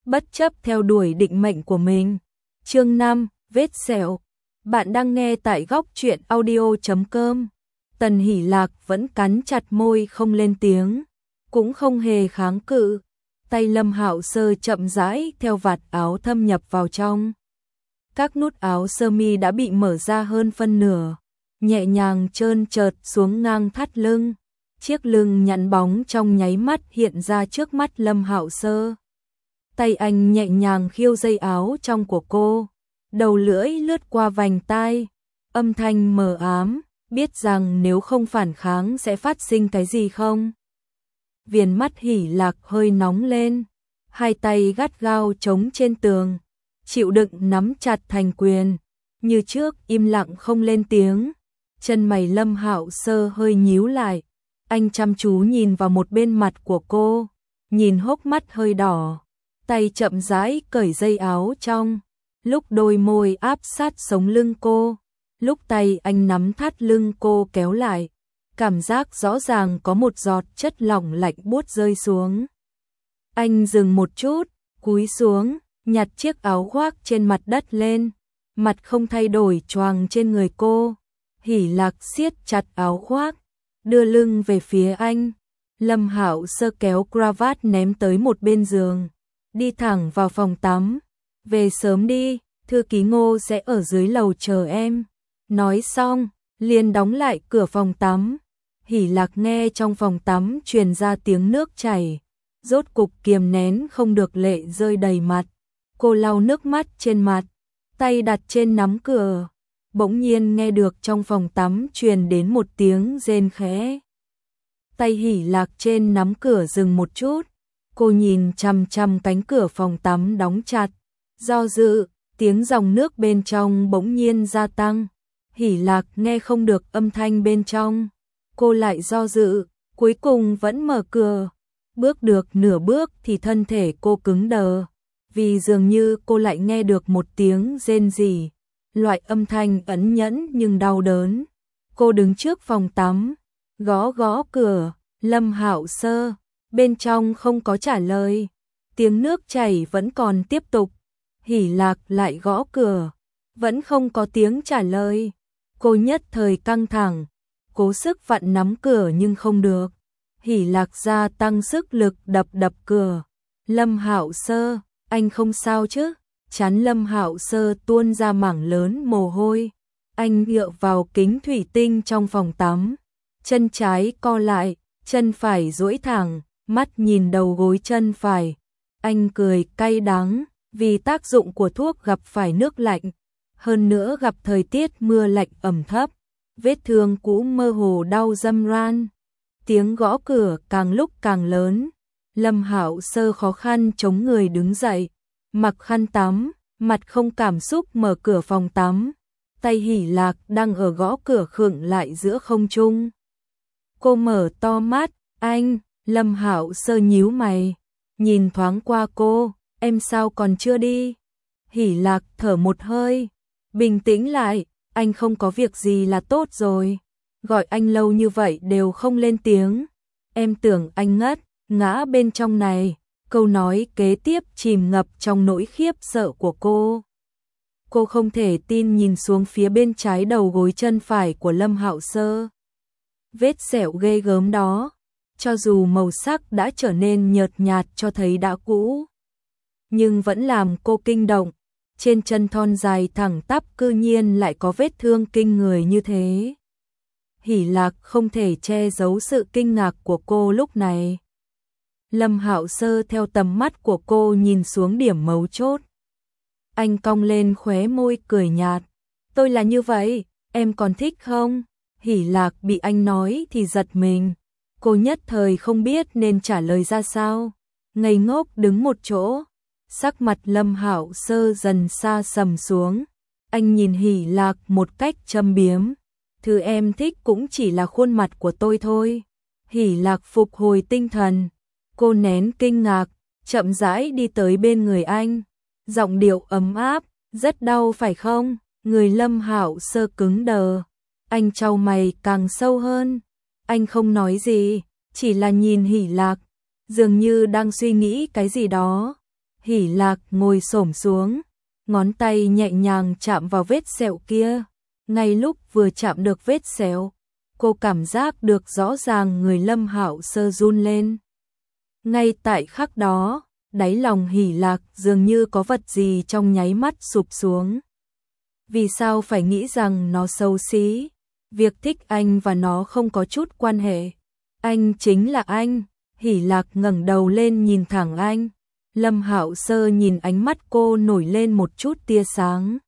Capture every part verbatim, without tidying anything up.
bất chấp theo đuổi định mệnh của mình. Chương năm, vết sẹo. Bạn đang nghe tại góc truyện audio chấm com. Tần Hỷ Lạc vẫn cắn chặt môi không lên tiếng, cũng không hề kháng cự. Tay Lâm Hạo Sơ chậm rãi theo vạt áo thâm nhập vào trong. Các nút áo sơ mi đã bị mở ra hơn phân nửa, nhẹ nhàng trơn trượt xuống ngang thắt lưng. Chiếc lưng nhẵn bóng trong nháy mắt hiện ra trước mắt Lâm Hạo Sơ. Tay anh nhẹ nhàng khiêu dây áo trong của cô, đầu lưỡi lướt qua vành tai, âm thanh mờ ám, biết rằng nếu không phản kháng sẽ phát sinh cái gì không? Viền mắt Hỷ Lạc hơi nóng lên, hai tay gắt gao chống trên tường, chịu đựng nắm chặt thành quyền, như trước im lặng không lên tiếng. Chân mày Lâm Hạo Sơ hơi nhíu lại, anh chăm chú nhìn vào một bên mặt của cô, nhìn hốc mắt hơi đỏ, tay chậm rãi cởi dây áo trong, lúc đôi môi áp sát sống lưng cô, lúc tay anh nắm thắt lưng cô kéo lại, cảm giác rõ ràng có một giọt chất lỏng lạnh buốt rơi xuống. Anh dừng một chút, cúi xuống, nhặt chiếc áo khoác trên mặt đất lên, mặt không thay đổi choàng trên người cô. Hỷ Lạc siết chặt áo khoác, đưa lưng về phía anh. Lâm Hạo Sơ kéo cravat ném tới một bên giường, đi thẳng vào phòng tắm. Về sớm đi, thư ký Ngô sẽ ở dưới lầu chờ em. Nói xong, liền đóng lại cửa phòng tắm. Hỷ Lạc nghe trong phòng tắm truyền ra tiếng nước chảy, rốt cục kiềm nén không được lệ rơi đầy mặt. Cô lau nước mắt trên mặt, tay đặt trên nắm cửa. Bỗng nhiên nghe được trong phòng tắm truyền đến một tiếng rên khẽ. Tay Hỷ Lạc trên nắm cửa dừng một chút, cô nhìn chằm chằm cánh cửa phòng tắm đóng chặt, do dự, tiếng dòng nước bên trong bỗng nhiên gia tăng. Hỷ Lạc nghe không được âm thanh bên trong, cô lại do dự, cuối cùng vẫn mở cửa. Bước được nửa bước thì thân thể cô cứng đờ, vì dường như cô lại nghe được một tiếng rên rỉ, loại âm thanh ẩn nhẫn nhưng đau đớn. Cô đứng trước phòng tắm, gõ gõ cửa. Lâm Hạo Sơ, bên trong không có trả lời, tiếng nước chảy vẫn còn tiếp tục. Hỷ Lạc lại gõ cửa, vẫn không có tiếng trả lời. Cô nhất thời căng thẳng, cố sức vặn nắm cửa nhưng không được. Hỷ Lạc gia tăng sức lực đập đập cửa. Lâm Hạo Sơ, anh không sao chứ? Trán Lâm Hạo Sơ tuôn ra mảng lớn mồ hôi. Anh dựa vào kính thủy tinh trong phòng tắm, chân trái co lại, chân phải duỗi thẳng, mắt nhìn đầu gối chân phải. Anh cười cay đắng, vì tác dụng của thuốc gặp phải nước lạnh, hơn nữa gặp thời tiết mưa lạnh ẩm thấp, vết thương cũ mơ hồ đau râm ran. Tiếng gõ cửa càng lúc càng lớn. Lâm Hạo Sơ khó khăn chống người đứng dậy, mặc khăn tắm, mặt không cảm xúc mở cửa phòng tắm. Tay Hỷ Lạc đang ở gõ cửa khựng lại giữa không trung. Cô mở to mắt, anh. Lâm Hạo Sơ nhíu mày, nhìn thoáng qua cô, em sao còn chưa đi? Hỷ Lạc thở một hơi, bình tĩnh lại, anh không có việc gì là tốt rồi. Gọi anh lâu như vậy đều không lên tiếng, em tưởng anh ngất, ngã bên trong này. Câu nói kế tiếp chìm ngập trong nỗi khiếp sợ của cô. Cô không thể tin nhìn xuống phía bên trái đầu gối chân phải của Lâm Hạo Sơ. Vết sẹo ghê gớm đó, cho dù màu sắc đã trở nên nhợt nhạt cho thấy đã cũ, nhưng vẫn làm cô kinh động. Trên chân thon dài thẳng tắp cư nhiên lại có vết thương kinh người như thế. Hỷ Lạc không thể che giấu sự kinh ngạc của cô lúc này. Lâm Hạo Sơ theo tầm mắt của cô nhìn xuống điểm mấu chốt. Anh cong lên khóe môi cười nhạt. Tôi là như vậy, em còn thích không? Hỷ Lạc bị anh nói thì giật mình. Cô nhất thời không biết nên trả lời ra sao. Ngây ngốc đứng một chỗ. Sắc mặt Lâm Hạo Sơ dần xa sầm xuống. Anh nhìn Hỷ Lạc một cách châm biếm. Thứ em thích cũng chỉ là khuôn mặt của tôi thôi. Hỷ Lạc phục hồi tinh thần. Cô nén kinh ngạc, chậm rãi đi tới bên người anh. Giọng điệu ấm áp, rất đau phải không? Người Lâm Hạo Sơ cứng đờ. Anh chau mày càng sâu hơn. Anh không nói gì, chỉ là nhìn Hỷ Lạc, dường như đang suy nghĩ cái gì đó. Hỷ Lạc ngồi xổm xuống, ngón tay nhẹ nhàng chạm vào vết sẹo kia. Ngay lúc vừa chạm được vết sẹo, cô cảm giác được rõ ràng người Lâm Hạo Sơ run lên. Ngay tại khắc đó, đáy lòng Hỷ Lạc dường như có vật gì trong nháy mắt sụp xuống. Vì sao phải nghĩ rằng nó xấu xí? Việc thích anh và nó không có chút quan hệ. Anh chính là anh. Hỷ Lạc ngẩng đầu lên nhìn thẳng anh. Lâm Hạo Sơ nhìn ánh mắt cô nổi lên một chút tia sáng.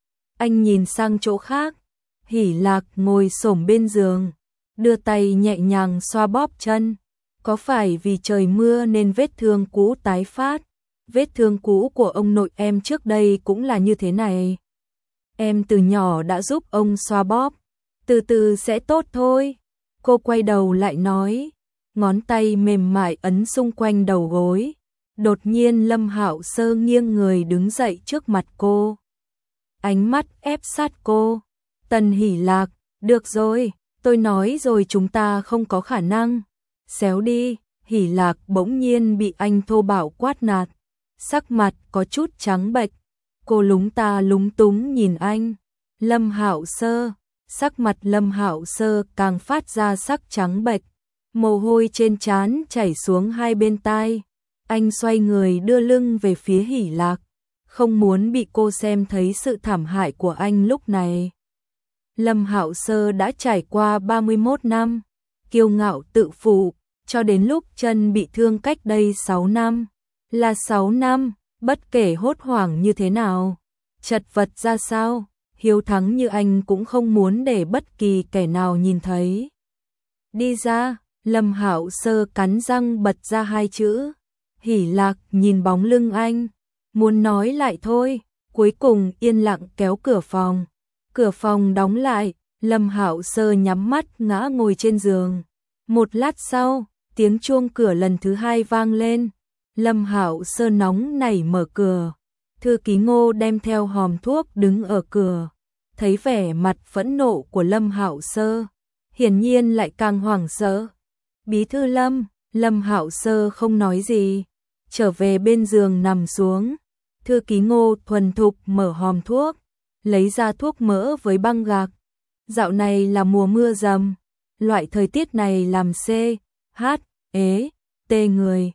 Anh nhìn sang chỗ khác. Hỷ Lạc ngồi xổm bên giường, đưa tay nhẹ nhàng xoa bóp chân. Có phải vì trời mưa nên vết thương cũ tái phát? Vết thương cũ của ông nội em trước đây cũng là như thế này. Em từ nhỏ đã giúp ông xoa bóp, từ từ sẽ tốt thôi. Cô quay đầu lại nói, ngón tay mềm mại ấn xung quanh đầu gối. Đột nhiên Lâm Hạo Sơ nghiêng người đứng dậy trước mặt cô. Ánh mắt ép sát cô. Tần Hỷ Lạc, được rồi, tôi nói rồi chúng ta không có khả năng. Xéo đi. Hỷ Lạc bỗng nhiên bị anh thô bạo quát nạt. Sắc mặt có chút trắng bệch. Cô lúng ta lúng túng nhìn anh. Lâm Hạo Sơ. Sắc mặt Lâm Hạo Sơ càng phát ra sắc trắng bệch. Mồ hôi trên trán chảy xuống hai bên tai. Anh xoay người đưa lưng về phía Hỷ Lạc, không muốn bị cô xem thấy sự thảm hại của anh lúc này. Lâm Hạo Sơ đã trải qua ba mươi mốt năm, kiêu ngạo tự phụ, cho đến lúc chân bị thương cách đây sáu năm. Là sáu năm, bất kể hốt hoảng như thế nào, chật vật ra sao, hiếu thắng như anh cũng không muốn để bất kỳ kẻ nào nhìn thấy. Đi ra. Lâm Hạo Sơ cắn răng bật ra hai chữ. Hỷ Lạc nhìn bóng lưng anh, muốn nói lại thôi, cuối cùng yên lặng kéo cửa phòng. Cửa phòng đóng lại, Lâm Hạo Sơ nhắm mắt ngã ngồi trên giường. Một lát sau, tiếng chuông cửa lần thứ hai vang lên. Lâm Hạo Sơ nóng nảy mở cửa. Thư ký Ngô đem theo hòm thuốc đứng ở cửa. Thấy vẻ mặt phẫn nộ của Lâm Hạo Sơ, hiển nhiên lại càng hoảng sợ. Bí thư Lâm, Lâm Hạo Sơ không nói gì, trở về bên giường nằm xuống. Thư ký Ngô thuần thục mở hòm thuốc, lấy ra thuốc mỡ với băng gạc. Dạo này là mùa mưa dầm, loại thời tiết này làm C, H, ế, tê người.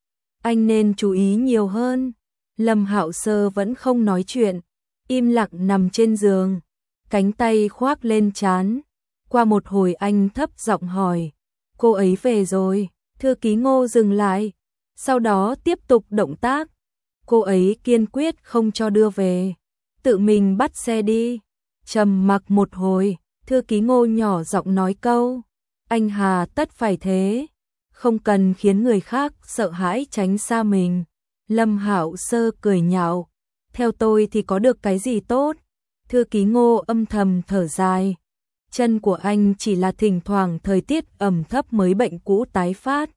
Anh nên chú ý nhiều hơn. Lâm Hạo Sơ vẫn không nói chuyện, im lặng nằm trên giường, cánh tay khoác lên trán. Qua một hồi anh thấp giọng hỏi, cô ấy về rồi. Thư ký Ngô dừng lại, sau đó tiếp tục động tác. Cô ấy kiên quyết không cho đưa về, tự mình bắt xe đi. Trầm mặc một hồi, thư ký Ngô nhỏ giọng nói câu, anh hà tất phải thế, không cần khiến người khác sợ hãi tránh xa mình. Lâm Hạo Sơ cười nhạo, theo tôi thì có được cái gì tốt. Thư ký Ngô âm thầm thở dài. Chân của anh chỉ là thỉnh thoảng thời tiết ẩm thấp mới bệnh cũ tái phát.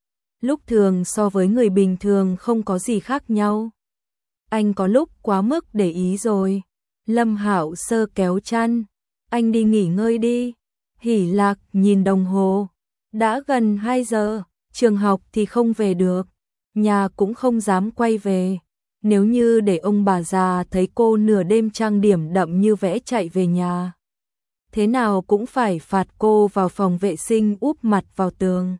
Lúc thường so với người bình thường không có gì khác nhau. Anh có lúc quá mức để ý rồi. Lâm Hạo Sơ kéo chăn. Anh đi nghỉ ngơi đi. Hỷ Lạc nhìn đồng hồ. Đã gần hai giờ, trường học thì không về được. Nhà cũng không dám quay về. Nếu như để ông bà già thấy cô nửa đêm trang điểm đậm như vẽ chạy về nhà, thế nào cũng phải phạt cô vào phòng vệ sinh úp mặt vào tường.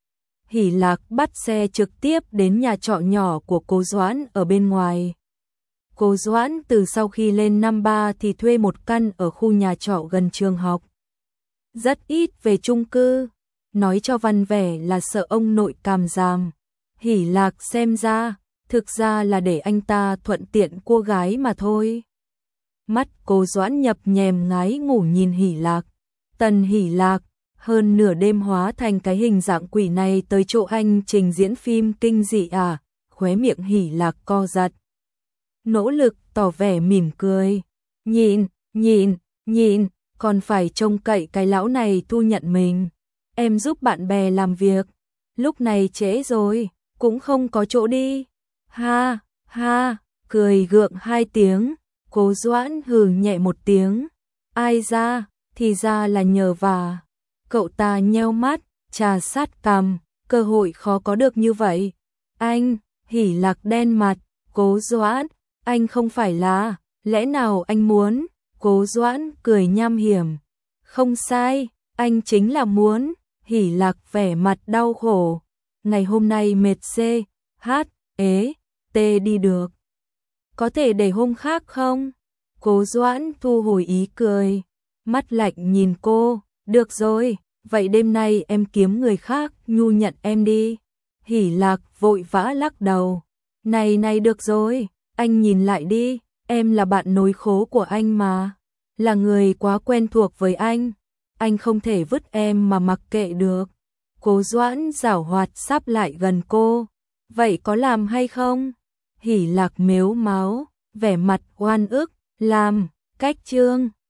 Hỷ Lạc bắt xe trực tiếp đến nhà trọ nhỏ của cô Doãn ở bên ngoài. Cô Doãn từ sau khi lên năm ba thì thuê một căn ở khu nhà trọ gần trường học. Rất ít về chung cư, nói cho văn vẻ là sợ ông nội càm giàm. Hỷ Lạc xem ra, thực ra là để anh ta thuận tiện cô gái mà thôi. Mắt cô Doãn nhập nhèm ngái ngủ nhìn Hỷ Lạc. Tần Hỷ Lạc, hơn nửa đêm hóa thành cái hình dạng quỷ này tới chỗ anh trình diễn phim kinh dị à? Khóe miệng Hỷ Lạc co giật. Nỗ lực tỏ vẻ mỉm cười. Nhịn, nhịn, nhịn, còn phải trông cậy cái lão này thu nhận mình. Em giúp bạn bè làm việc. Lúc này trễ rồi, cũng không có chỗ đi. Ha, ha, cười gượng hai tiếng. Cô Doãn hừ nhẹ một tiếng. Ai ra, thì ra là nhờ vả. Cậu ta nheo mắt, trà sát cằm, cơ hội khó có được như vậy. Anh, Hỷ Lạc đen mặt, Cố Doãn, anh không phải là, lẽ nào anh muốn? Cố Doãn cười nham hiểm. Không sai, anh chính là muốn. Hỉ Lạc vẻ mặt đau khổ. Ngày hôm nay mệt xê, hát, ế, tê đi được. Có thể để hôm khác không? Cố Doãn thu hồi ý cười. Mắt lạnh nhìn cô. Được rồi, vậy đêm nay em kiếm người khác nhu nhận em đi. Hỉ Lạc vội vã lắc đầu. Này này được rồi, anh nhìn lại đi, em là bạn nối khố của anh mà. Là người quá quen thuộc với anh. Anh không thể vứt em mà mặc kệ được. Cố Doãn giảo hoạt sắp lại gần cô. Vậy có làm hay không? Hỉ Lạc mếu máo, vẻ mặt oan ức. Làm, cách trương.